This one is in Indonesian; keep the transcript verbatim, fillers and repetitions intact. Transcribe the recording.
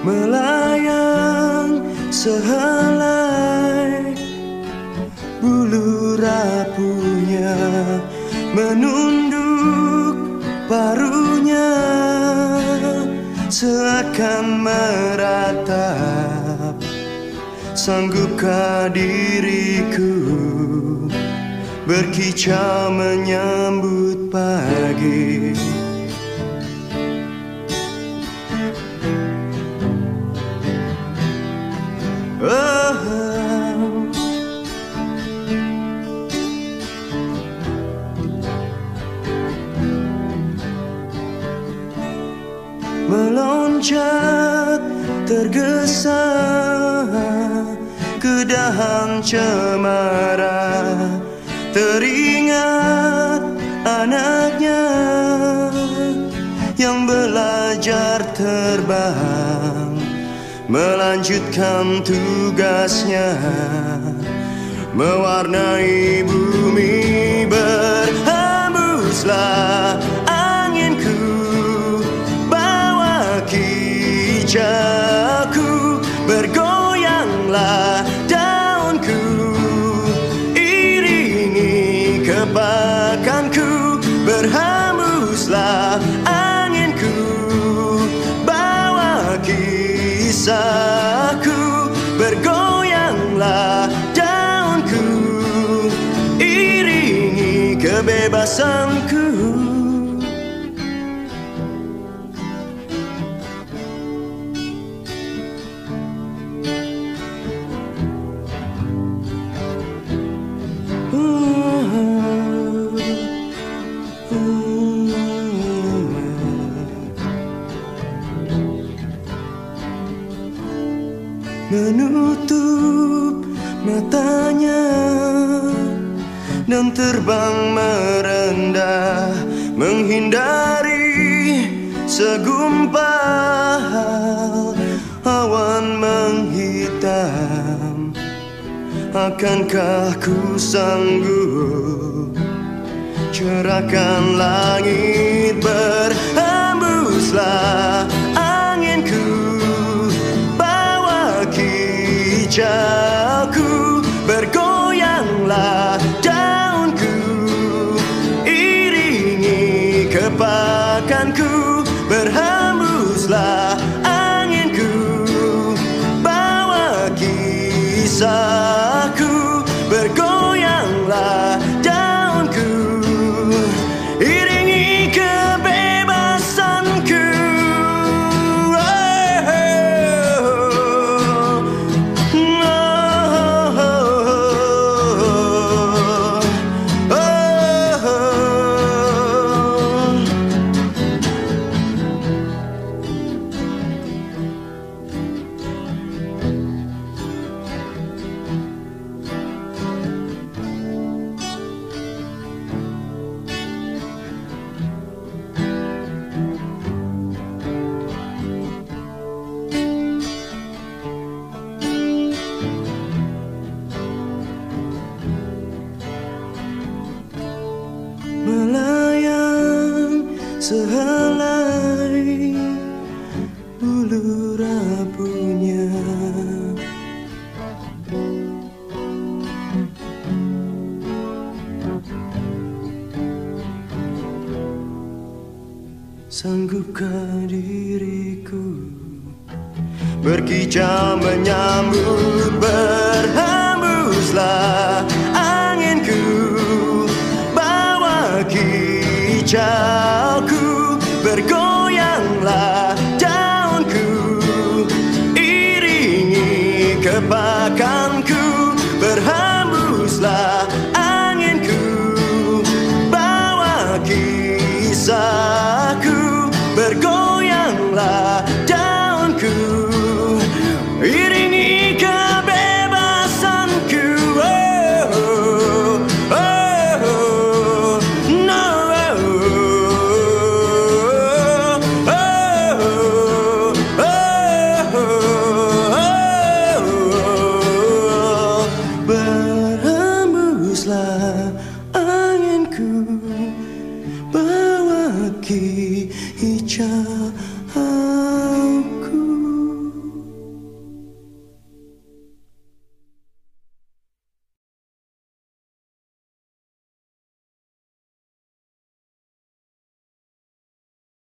melayang sehelai bulu rapuhnya menunduk paruhnya seakan meratap. Sanggupkah diriku berkicau menyambut pagi? Oh, meloncat tergesa ke dahan cemara, teringat anaknya yang belajar terbang, melanjutkan tugasnya mewarnai bumi. Berhembuslah anginku, bawa kicauku, bergoyanglah daunku, iringi kepakanku. Berhembuslah anginku, bawa kisahku, bergoyanglah daunku, iringi kebebasanku. Menutup matanya dan terbang merendah, menghindari segumpal awan menghitam. Akankah ku sanggup cerahkan langit? Berhembuslah anginku, bawa kicauku, bergoyanglah daunku, iringi kepakanku. Berhembuslah anginku, bawa kisahku, bergoyanglah daunku, iringi kebebasanku. Melayang sehelai bulu rapuhnya, sanggupkah diriku berkicau menyambut? Berhembuslah anginku, bawa kicauku, bergoyanglah daunku, iringi kepakanku. Berhembuslah anginku, bawa kisahku, bergoyanglah daunku, iringi kebebasanku. Oh, oh, oh, no, oh, oh, oh, oh. Berhembuslah anginku, bawa kicau.